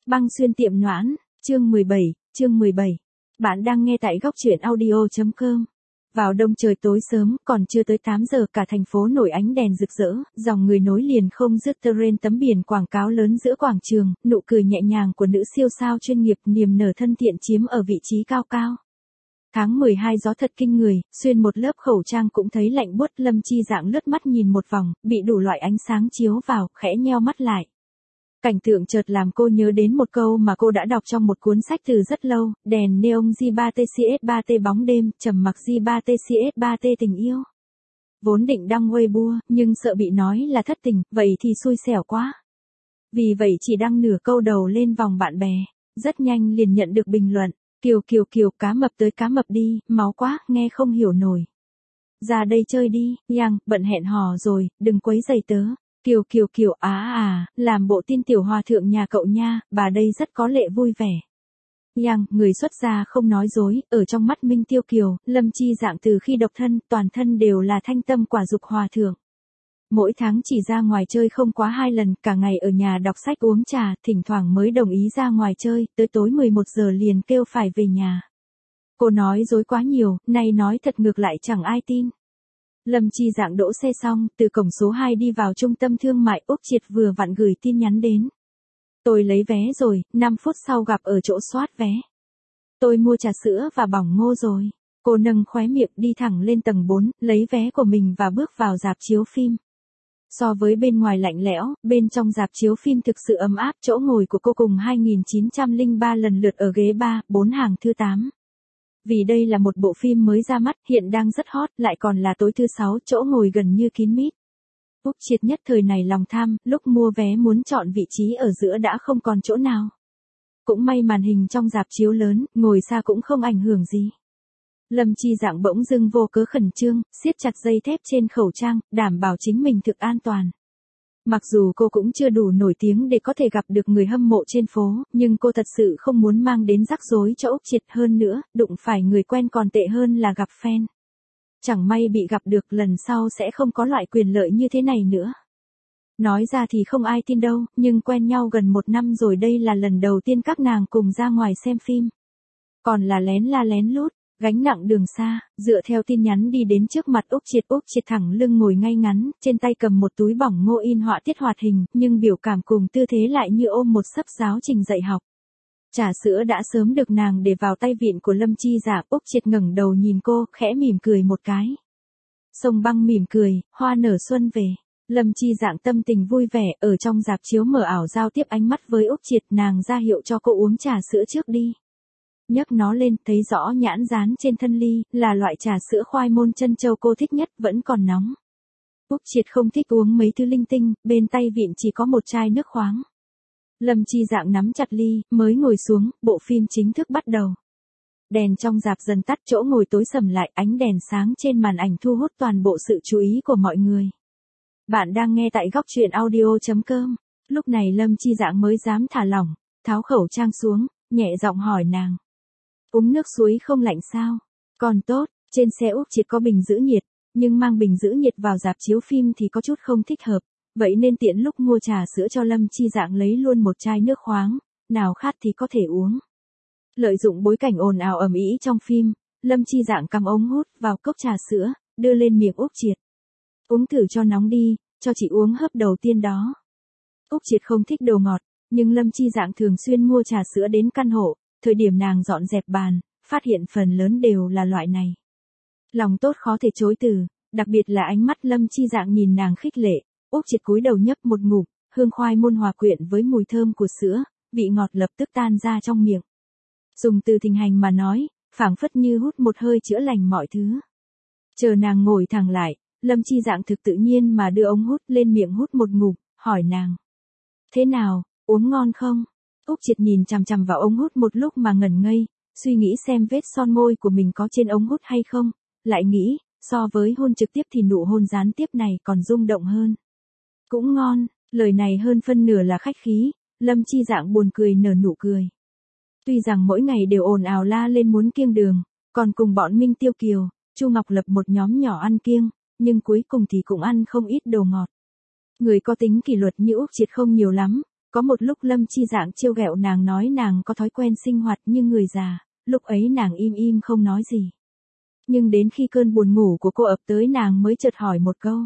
Băng xuyên tiệm Noãn, chương 17. Bạn đang nghe tại góc truyện audio.com. Vào đông trời tối sớm, còn chưa tới 8 giờ, cả thành phố nổi ánh đèn rực rỡ, dòng người nối liền không dứt trên tấm biển quảng cáo lớn giữa quảng trường, nụ cười nhẹ nhàng của nữ siêu sao chuyên nghiệp, niềm nở thân thiện chiếm ở vị trí cao cao. Tháng 12 gió thật kinh người, xuyên một lớp khẩu trang cũng thấy lạnh buốt. Lâm Chi Dạng lướt mắt nhìn một vòng, bị đủ loại ánh sáng chiếu vào, khẽ nheo mắt lại. Cảnh tượng chợt làm cô nhớ đến một câu mà cô đã đọc trong một cuốn sách từ rất lâu, đèn neon J3TCS3T bóng đêm, trầm mặc J3TCS3T tình yêu. Vốn định đăng Weibo, nhưng sợ bị nói là thất tình, vậy thì xui xẻo quá. Vì vậy chỉ đăng nửa câu đầu lên vòng bạn bè, rất nhanh liền nhận được bình luận, Kiều, cá mập tới cá mập đi, máu quá, nghe không hiểu nổi. Ra đây chơi đi, Yang, bận hẹn hò rồi, đừng quấy rầy tớ. Kiều, làm bộ tin tiểu hòa thượng nhà cậu nha, bà đây rất có lệ vui vẻ. Yang, người xuất gia không nói dối, ở trong mắt Minh Tiêu Kiều, Lâm Chi Dạng từ khi độc thân, toàn thân đều là thanh tâm quả dục hòa thượng. Mỗi tháng chỉ ra ngoài chơi không quá 2 lần, cả ngày ở nhà đọc sách uống trà, thỉnh thoảng mới đồng ý ra ngoài chơi, tới tối 11 giờ liền kêu phải về nhà. Cô nói dối quá nhiều, nay nói thật ngược lại chẳng ai tin. Lâm Chi Dạng đỗ xe xong, từ cổng số 2 đi vào trung tâm thương mại, Úc Triệt vừa vặn gửi tin nhắn đến. Tôi lấy vé rồi, 5 phút sau gặp ở chỗ soát vé. Tôi mua trà sữa và bỏng ngô rồi. Cô nâng khóe miệng đi thẳng lên tầng 4, lấy vé của mình và bước vào rạp chiếu phim. So với bên ngoài lạnh lẽo, bên trong rạp chiếu phim thực sự ấm áp, chỗ ngồi của cô cùng 2.903 lần lượt ở ghế 3, 4 hàng thứ 8. Vì đây là một bộ phim mới ra mắt, hiện đang rất hot, lại còn là tối thứ 6, chỗ ngồi gần như kín mít. Úc Triệt nhất thời này lòng tham, lúc mua vé muốn chọn vị trí ở giữa đã không còn chỗ nào. Cũng may màn hình trong rạp chiếu lớn, ngồi xa cũng không ảnh hưởng gì. Lâm Chi Dạng bỗng dưng vô cớ khẩn trương, siết chặt dây thép trên khẩu trang, đảm bảo chính mình thực an toàn. Mặc dù cô cũng chưa đủ nổi tiếng để có thể gặp được người hâm mộ trên phố, nhưng cô thật sự không muốn mang đến rắc rối cho Úc Triệt, hơn nữa, đụng phải người quen còn tệ hơn là gặp fan. Chẳng may bị gặp được, lần sau sẽ không có loại quyền lợi như thế này nữa. Nói ra thì không ai tin đâu, nhưng quen nhau gần 1 năm rồi, đây là lần đầu tiên các nàng cùng ra ngoài xem phim. Còn là lén la lén lút. Gánh nặng đường xa, dựa theo tin nhắn đi đến trước mặt Úc Triệt thẳng lưng ngồi ngay ngắn, trên tay cầm một túi bỏng ngô in họa tiết hoạt hình, nhưng biểu cảm cùng tư thế lại như ôm một sấp giáo trình dạy học. Trà sữa đã sớm được nàng để vào tay vịn của Lâm Chi Dạng. Úc Triệt ngẩng đầu nhìn cô, khẽ mỉm cười một cái. Sông Băng mỉm cười, hoa nở xuân về. Lâm Chi Dạng tâm tình vui vẻ, ở trong rạp chiếu mở ảo giao tiếp ánh mắt với Úc Triệt, nàng ra hiệu cho cô uống trà sữa trước đi. Nhấc nó lên, thấy rõ nhãn dán trên thân ly, là loại trà sữa khoai môn trân châu cô thích nhất, vẫn còn nóng. Úc Triệt không thích uống mấy thứ linh tinh, bên tay vịn chỉ có một chai nước khoáng. Lâm Chi Dạng nắm chặt ly, mới ngồi xuống, bộ phim chính thức bắt đầu. Đèn trong rạp dần tắt, chỗ ngồi tối sầm lại, ánh đèn sáng trên màn ảnh thu hút toàn bộ sự chú ý của mọi người. Bạn đang nghe tại góc truyện audio.com. Lúc này Lâm Chi Dạng mới dám thả lỏng, tháo khẩu trang xuống, nhẹ giọng hỏi nàng. Uống nước suối không lạnh sao? Còn tốt, trên xe Úc Triệt có bình giữ nhiệt, nhưng mang bình giữ nhiệt vào rạp chiếu phim thì có chút không thích hợp, vậy nên tiện lúc mua trà sữa cho Lâm Chi Dạng lấy luôn một chai nước khoáng, nào khát thì có thể uống. Lợi dụng bối cảnh ồn ào ầm ĩ trong phim, Lâm Chi Dạng cắm ống hút vào cốc trà sữa, đưa lên miệng Úc Triệt. Uống thử cho nóng đi, cho chị uống hớp đầu tiên đó. Úc Triệt không thích đồ ngọt, nhưng Lâm Chi Dạng thường xuyên mua trà sữa đến căn hộ. Thời điểm nàng dọn dẹp bàn, phát hiện phần lớn đều là loại này. Lòng tốt khó thể chối từ, đặc biệt là ánh mắt Lâm Chi Dạng nhìn nàng khích lệ. Úc Triệt cúi đầu nhấp một ngụm, hương khoai môn hòa quyện với mùi thơm của sữa, vị ngọt lập tức tan ra trong miệng. Dùng từ thịnh hành mà nói, phảng phất như hút một hơi chữa lành mọi thứ. Chờ nàng ngồi thẳng lại, Lâm Chi Dạng thực tự nhiên mà đưa ống hút lên miệng hút một ngụm, hỏi nàng. Thế nào, uống ngon không? Úc Triệt nhìn chằm chằm vào ống hút một lúc mà ngẩn ngây, suy nghĩ xem vết son môi của mình có trên ống hút hay không, lại nghĩ, so với hôn trực tiếp thì nụ hôn gián tiếp này còn rung động hơn. Cũng ngon, lời này hơn phân nửa là khách khí, Lâm Chi Dạng buồn cười nở nụ cười. Tuy rằng mỗi ngày đều ồn ào la lên muốn kiêng đường, còn cùng bọn Minh Tiêu Kiều, Chu Ngọc lập một nhóm nhỏ ăn kiêng, nhưng cuối cùng thì cũng ăn không ít đồ ngọt. Người có tính kỷ luật như Úc Triệt không nhiều lắm. Có một lúc Lâm Chi Dạng trêu ghẹo nàng nói nàng có thói quen sinh hoạt như người già, lúc ấy nàng im im không nói gì. Nhưng đến khi cơn buồn ngủ của cô ập tới nàng mới chợt hỏi một câu.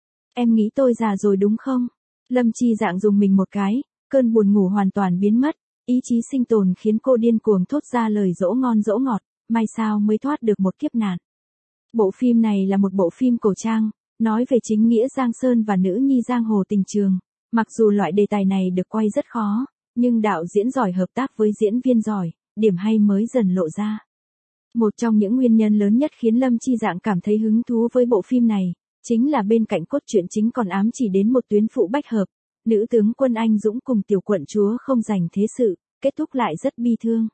Em nghĩ tôi già rồi đúng không? Lâm Chi Dạng dùng mình một cái, cơn buồn ngủ hoàn toàn biến mất, ý chí sinh tồn khiến cô điên cuồng thốt ra lời dỗ ngon dỗ ngọt, may sao mới thoát được một kiếp nạn. Bộ phim này là một bộ phim cổ trang, nói về chính nghĩa Giang Sơn và nữ nhi giang hồ tình trường. Mặc dù loại đề tài này được quay rất khó, nhưng đạo diễn giỏi hợp tác với diễn viên giỏi, điểm hay mới dần lộ ra. Một trong những nguyên nhân lớn nhất khiến Lâm Chi Dạng cảm thấy hứng thú với bộ phim này, chính là bên cạnh cốt truyện chính còn ám chỉ đến một tuyến phụ bách hợp, nữ tướng quân anh dũng cùng tiểu quận chúa không giành thế sự, kết thúc lại rất bi thương.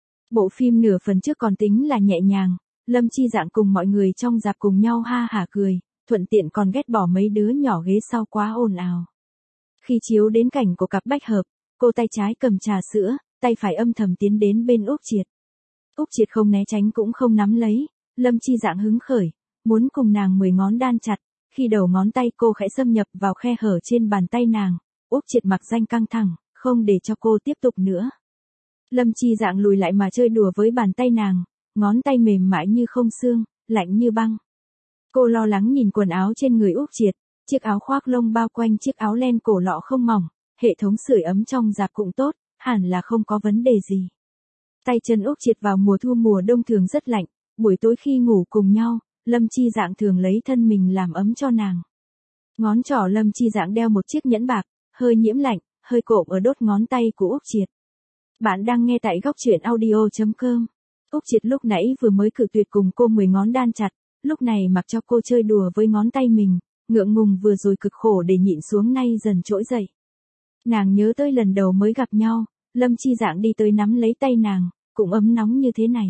Bộ phim nửa phần trước còn tính là nhẹ nhàng, Lâm Chi Dạng cùng mọi người trong rạp cùng nhau ha hả cười, thuận tiện còn ghét bỏ mấy đứa nhỏ ghế sau quá ồn ào. Khi chiếu đến cảnh của cặp bách hợp, cô tay trái cầm trà sữa, tay phải âm thầm tiến đến bên Úc Triệt. Úc Triệt không né tránh cũng không nắm lấy, Lâm Chi Dạng hứng khởi, muốn cùng nàng 10 ngón đan chặt, khi đầu ngón tay cô khẽ xâm nhập vào khe hở trên bàn tay nàng, Úc Triệt mặc danh căng thẳng, không để cho cô tiếp tục nữa. Lâm Chi Dạng lùi lại mà chơi đùa với bàn tay nàng, ngón tay mềm mại như không xương, lạnh như băng. Cô lo lắng nhìn quần áo trên người Úc Triệt, chiếc áo khoác lông bao quanh chiếc áo len cổ lọ không mỏng, hệ thống sưởi ấm trong rạp cũng tốt, hẳn là không có vấn đề gì. Tay chân Úc Triệt vào mùa thu mùa đông thường rất lạnh, buổi tối khi ngủ cùng nhau, Lâm Chi Dạng thường lấy thân mình làm ấm cho nàng. Ngón trỏ Lâm Chi Dạng đeo một chiếc nhẫn bạc, hơi nhiễm lạnh, hơi cộm ở đốt ngón tay của Úc Triệt. Bạn đang nghe tại góc truyện audio.com. Úc Triệt lúc nãy vừa mới cự tuyệt cùng cô 10 ngón đan chặt, lúc này mặc cho cô chơi đùa với ngón tay mình, ngượng ngùng vừa rồi cực khổ để nhịn xuống nay dần trỗi dậy. Nàng nhớ tới lần đầu mới gặp nhau, Lâm Chi Dạng đi tới nắm lấy tay nàng, cũng ấm nóng như thế này.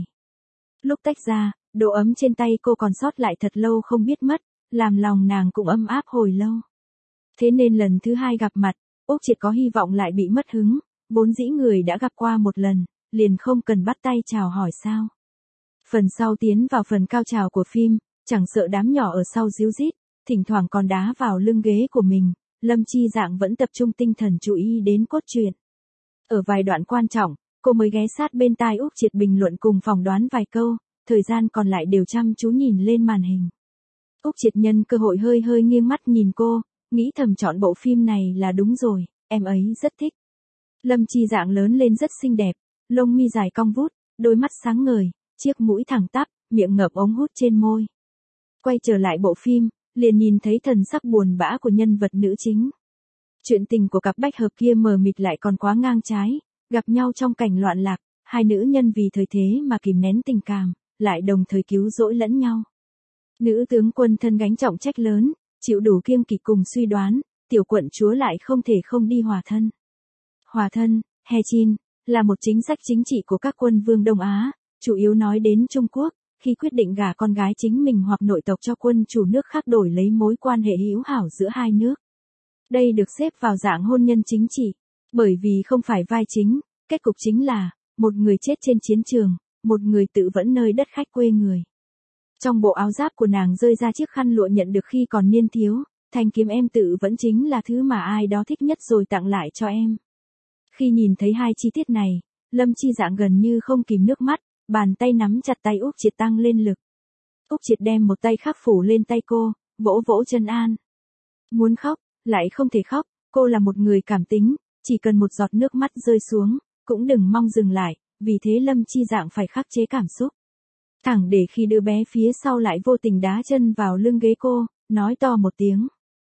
Lúc tách ra, độ ấm trên tay cô còn sót lại thật lâu không biết mất, làm lòng nàng cũng ấm áp hồi lâu. Thế nên lần thứ hai gặp mặt, Úc Triệt có hy vọng lại bị mất hứng, vốn dĩ người đã gặp qua một lần, liền không cần bắt tay chào hỏi sao. Phần sau tiến vào phần cao trào của phim, chẳng sợ đám nhỏ ở sau ríu rít, thỉnh thoảng còn đá vào lưng ghế của mình, Lâm Chi Dạng vẫn tập trung tinh thần chú ý đến cốt truyện. Ở vài đoạn quan trọng, cô mới ghé sát bên tai Úc Triệt bình luận cùng phỏng đoán vài câu, thời gian còn lại đều chăm chú nhìn lên màn hình. Úc Triệt nhân cơ hội hơi hơi nghiêng mắt nhìn cô, nghĩ thầm chọn bộ phim này là đúng rồi, em ấy rất thích. Lâm Chi Dạng lớn lên rất xinh đẹp, lông mi dài cong vút, đôi mắt sáng ngời, chiếc mũi thẳng tắp, miệng ngậm ống hút trên môi. Quay trở lại bộ phim, liền nhìn thấy thần sắc buồn bã của nhân vật nữ chính. Chuyện tình của cặp bách hợp kia mờ mịt lại còn quá ngang trái, gặp nhau trong cảnh loạn lạc, hai nữ nhân vì thời thế mà kìm nén tình cảm, lại đồng thời cứu rỗi lẫn nhau. Nữ tướng quân thân gánh trọng trách lớn, chịu đủ kiêng kỵ cùng suy đoán, tiểu quận chúa lại không thể không đi hòa thân. Hòa thân, Hechin, là một chính sách chính trị của các quân vương Đông Á, chủ yếu nói đến Trung Quốc, khi quyết định gả con gái chính mình hoặc nội tộc cho quân chủ nước khác đổi lấy mối quan hệ hữu hảo giữa hai nước. Đây được xếp vào dạng hôn nhân chính trị, bởi vì không phải vai chính, kết cục chính là, một người chết trên chiến trường, một người tự vẫn nơi đất khách quê người. Trong bộ áo giáp của nàng rơi ra chiếc khăn lụa nhận được khi còn niên thiếu, thanh kiếm em tự vẫn chính là thứ mà ai đó thích nhất rồi tặng lại cho em. Khi nhìn thấy hai chi tiết này, Lâm Chi Dạng gần như không kìm nước mắt, bàn tay nắm chặt tay Úc Triệt tăng lên lực. Úc Triệt đem một tay khác phủ lên tay cô, vỗ vỗ chân an. Muốn khóc, lại không thể khóc, cô là một người cảm tính, chỉ cần một giọt nước mắt rơi xuống, cũng đừng mong dừng lại, vì thế Lâm Chi Dạng phải khắc chế cảm xúc. Thẳng để khi đứa bé phía sau lại vô tình đá chân vào lưng ghế cô, nói to một tiếng.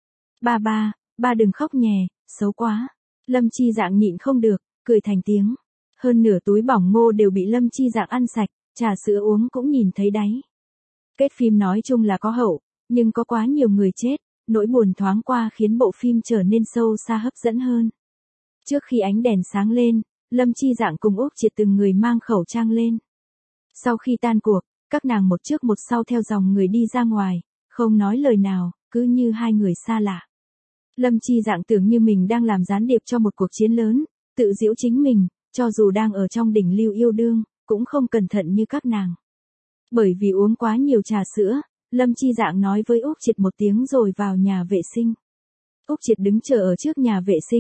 Ba đừng khóc nhè, xấu quá. Lâm Chi Dạng nhịn không được, cười thành tiếng. Hơn nửa túi bỏng ngô đều bị Lâm Chi Dạng ăn sạch, trà sữa uống cũng nhìn thấy đáy. Kết phim nói chung là có hậu, nhưng có quá nhiều người chết, nỗi buồn thoáng qua khiến bộ phim trở nên sâu xa hấp dẫn hơn. Trước khi ánh đèn sáng lên, Lâm Chi Dạng cùng Úc Triệt từng người mang khẩu trang lên. Sau khi tan cuộc, các nàng một trước một sau theo dòng người đi ra ngoài, không nói lời nào, cứ như hai người xa lạ. Lâm Chi Dạng tưởng như mình đang làm gián điệp cho một cuộc chiến lớn, tự giễu chính mình, cho dù đang ở trong đỉnh lưu yêu đương, cũng không cẩn thận như các nàng. Bởi vì uống quá nhiều trà sữa, Lâm Chi Dạng nói với Úc Triệt một tiếng rồi vào nhà vệ sinh. Úc Triệt đứng chờ ở trước nhà vệ sinh,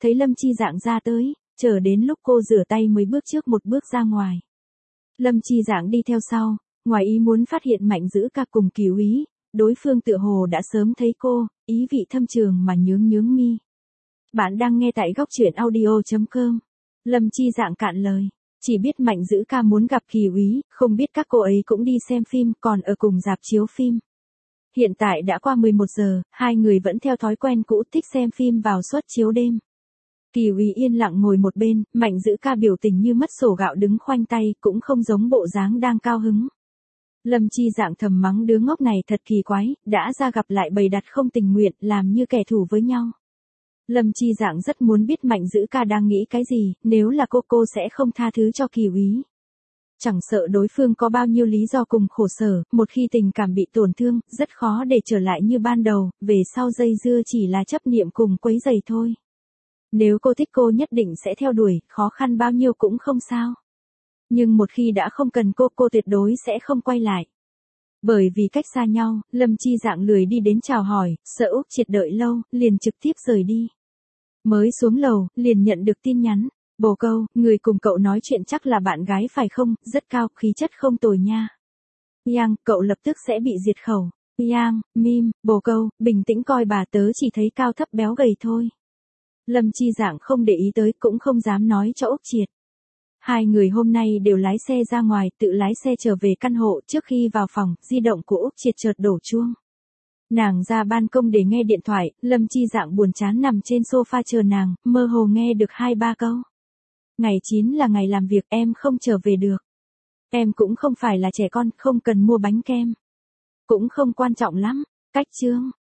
thấy Lâm Chi Dạng ra tới, chờ đến lúc cô rửa tay mới bước trước một bước ra ngoài. Lâm Chi Dạng đi theo sau, ngoài ý muốn phát hiện Mạnh Dữ Ca cùng Kỳ Úy, đối phương tựa hồ đã sớm thấy cô, ý vị thâm trường mà nhướng mi. Bạn đang nghe tại góc truyện audio.com. Lâm Chi Dạng cạn lời, chỉ biết Mạnh Dữ Ca muốn gặp Kỳ Úy, không biết các cô ấy cũng đi xem phim còn ở cùng rạp chiếu phim. Hiện tại đã qua 11 giờ, hai người vẫn theo thói quen cũ thích xem phim vào suất chiếu đêm. Kỳ Úy yên lặng ngồi một bên, Mạnh Dữ Ca biểu tình như mất sổ gạo đứng khoanh tay, cũng không giống bộ dáng đang cao hứng. Lâm Chi Dạng thầm mắng đứa ngốc này thật kỳ quái, đã ra gặp lại bầy đặt không tình nguyện, làm như kẻ thù với nhau. Lâm Chi Dạng rất muốn biết Mạnh Dữ Ca đang nghĩ cái gì, nếu là cô sẽ không tha thứ cho Kỳ Úy. Chẳng sợ đối phương có bao nhiêu lý do cùng khổ sở, một khi tình cảm bị tổn thương, rất khó để trở lại như ban đầu, về sau dây dưa chỉ là chấp niệm cùng quấy rầy thôi. Nếu cô thích cô nhất định sẽ theo đuổi, khó khăn bao nhiêu cũng không sao. Nhưng một khi đã không cần cô tuyệt đối sẽ không quay lại. Bởi vì cách xa nhau, Lâm Chi Dạng lười đi đến chào hỏi, sợ Úc Triệt đợi lâu, liền trực tiếp rời đi. Mới xuống lầu, liền nhận được tin nhắn. Bồ Câu, người cùng cậu nói chuyện chắc là bạn gái phải không, rất cao, khí chất không tồi nha. Yang, cậu lập tức sẽ bị diệt khẩu. Yang, mim, Bồ Câu, bình tĩnh coi bà tớ chỉ thấy cao thấp béo gầy thôi. Lâm Chi Dạng không để ý tới, cũng không dám nói cho Úc Triệt. Hai người hôm nay đều lái xe ra ngoài, tự lái xe trở về căn hộ. Trước khi vào phòng, di động của Úc Triệt chợt đổ chuông. Nàng ra ban công để nghe điện thoại, Lâm Chi Dạng buồn chán nằm trên sofa chờ nàng, mơ hồ nghe được 2-3 câu. Ngày 9 là ngày làm việc, em không trở về được. Em cũng không phải là trẻ con, không cần mua bánh kem. Cũng không quan trọng lắm. Cách chương.